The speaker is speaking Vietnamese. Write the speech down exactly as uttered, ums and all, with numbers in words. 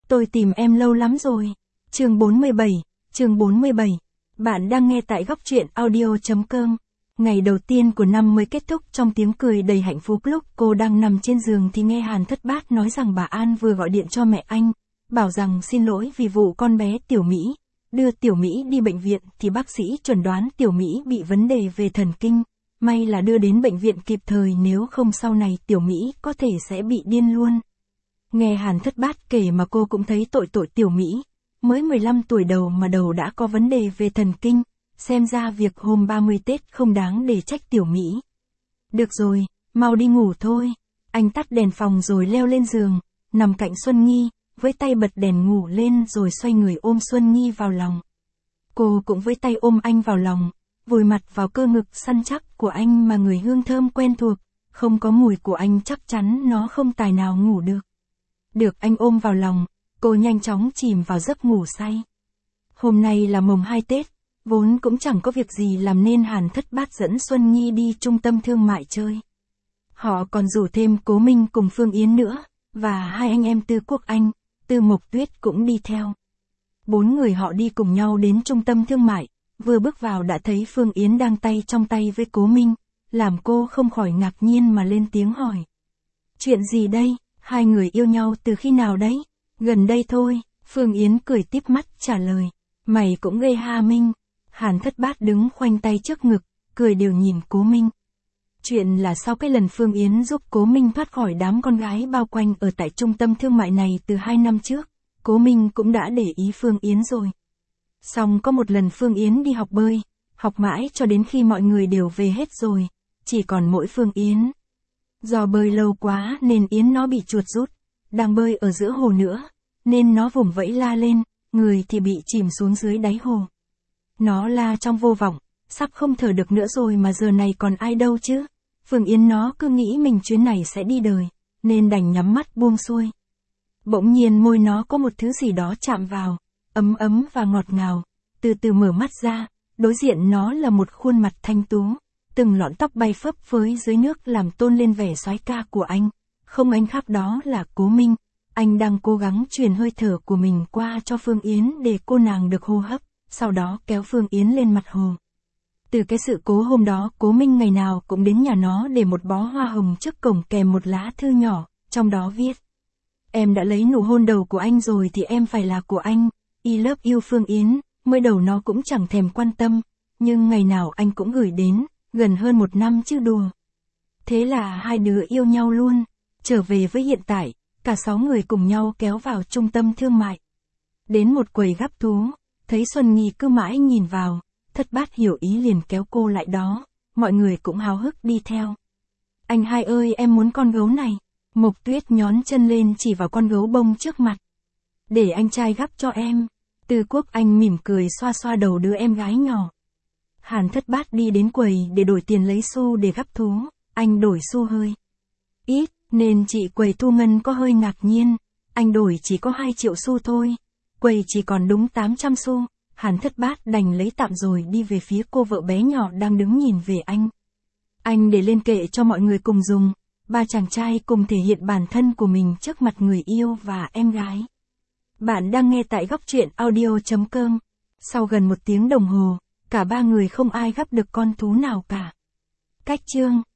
Tôi tìm em lâu lắm rồi. Chương bốn mươi bảy, chương bốn mươi bảy. Bạn đang nghe tại góc truyện audio.com. Ngày đầu tiên của năm mới kết thúc trong tiếng cười đầy hạnh phúc. Lúc cô đang nằm trên giường thì nghe Hàn Thất Bát nói rằng bà An vừa gọi điện cho mẹ anh, bảo rằng xin lỗi vì vụ con bé Tiểu Mỹ. Đưa Tiểu Mỹ đi bệnh viện thì bác sĩ chuẩn đoán Tiểu Mỹ bị vấn đề về thần kinh. May là đưa đến bệnh viện kịp thời, nếu không sau này Tiểu Mỹ có thể sẽ bị điên luôn. Nghe Hàn Thất Bát kể mà cô cũng thấy tội tội Tiểu Mỹ. Mới mười lăm tuổi đầu mà đầu đã có vấn đề về thần kinh. Xem ra việc hôm ba mươi Tết không đáng để trách Tiểu Mỹ. Được rồi, mau đi ngủ thôi. Anh tắt đèn phòng rồi leo lên giường, nằm cạnh Xuân Nghi, với tay bật đèn ngủ lên rồi xoay người ôm Xuân Nghi vào lòng. Cô cũng với tay ôm anh vào lòng, vùi mặt vào cơ ngực săn chắc của anh mà người hương thơm quen thuộc, không có mùi của anh chắc chắn nó không tài nào ngủ được. Được anh ôm vào lòng, cô nhanh chóng chìm vào giấc ngủ say. Hôm nay là mồng hai Tết, vốn cũng chẳng có việc gì làm nên Hàn Thất Bát dẫn Xuân Nhi đi trung tâm thương mại chơi. Họ còn rủ thêm Cố Minh cùng Phương Yến nữa, và hai anh em Tư Quốc Anh, Tư Mộc Tuyết cũng đi theo. Bốn người họ đi cùng nhau đến trung tâm thương mại, vừa bước vào đã thấy Phương Yến đang tay trong tay với Cố Minh, làm cô không khỏi ngạc nhiên mà lên tiếng hỏi. Chuyện gì đây, hai người yêu nhau từ khi nào đấy? Gần đây thôi, Phương Yến cười típ mắt trả lời. Mày cũng gây ha Minh. Hàn Thất Bát đứng khoanh tay trước ngực, cười đều nhìn Cố Minh. Chuyện là sau cái lần Phương Yến giúp Cố Minh thoát khỏi đám con gái bao quanh ở tại trung tâm thương mại này từ hai năm trước, Cố Minh cũng đã để ý Phương Yến rồi. Xong có một lần Phương Yến đi học bơi, học mãi cho đến khi mọi người đều về hết rồi, chỉ còn mỗi Phương Yến. Do bơi lâu quá nên Yến nó bị chuột rút, đang bơi ở giữa hồ nữa, nên nó vùng vẫy la lên, người thì bị chìm xuống dưới đáy hồ. Nó la trong vô vọng, sắp không thở được nữa rồi mà giờ này còn ai đâu chứ. Phương Yến nó cứ nghĩ mình chuyến này sẽ đi đời, nên đành nhắm mắt buông xuôi. Bỗng nhiên môi nó có một thứ gì đó chạm vào, ấm ấm và ngọt ngào, từ từ mở mắt ra, đối diện nó là một khuôn mặt thanh tú, từng lọn tóc bay phấp phới dưới nước làm tôn lên vẻ soái ca của anh. Không anh khác đó là Cố Minh, anh đang cố gắng truyền hơi thở của mình qua cho Phương Yến để cô nàng được hô hấp, sau đó kéo Phương Yến lên mặt hồ. Từ cái sự cố hôm đó, Cố Minh ngày nào cũng đến nhà nó để một bó hoa hồng trước cổng kèm một lá thư nhỏ, trong đó viết. Em đã lấy nụ hôn đầu của anh rồi thì em phải là của anh, I love you Phương Yến. Mới đầu nó cũng chẳng thèm quan tâm, nhưng ngày nào anh cũng gửi đến, gần hơn một năm chứ đùa. Thế là hai đứa yêu nhau luôn. Trở về với hiện tại, cả sáu người cùng nhau kéo vào trung tâm thương mại. Đến một quầy gắp thú, thấy Xuân Nghi cứ mãi nhìn vào, Thất Bát hiểu ý liền kéo cô lại đó, mọi người cũng háo hức đi theo. Anh hai ơi, em muốn con gấu này. Mộc Tuyết nhón chân lên chỉ vào con gấu bông trước mặt. Để anh trai gắp cho em. Tư Quốc Anh mỉm cười xoa xoa đầu đứa em gái nhỏ. Hàn Thất Bát đi đến quầy để đổi tiền lấy xu để gắp thú, anh đổi xu hơi ít, nên chị quầy thu ngân có hơi ngạc nhiên, anh đổi chỉ có hai triệu xu thôi, quầy chỉ còn đúng tám trăm xu. Hàn Thất Bát đành lấy tạm rồi đi về phía cô vợ bé nhỏ đang đứng nhìn về anh. Anh để lên kệ cho mọi người cùng dùng, ba chàng trai cùng thể hiện bản thân của mình trước mặt người yêu và em gái. Bạn đang nghe tại góc truyện audio.com. Sau gần một tiếng đồng hồ, cả ba người không ai gắp được con thú nào cả. Cách chương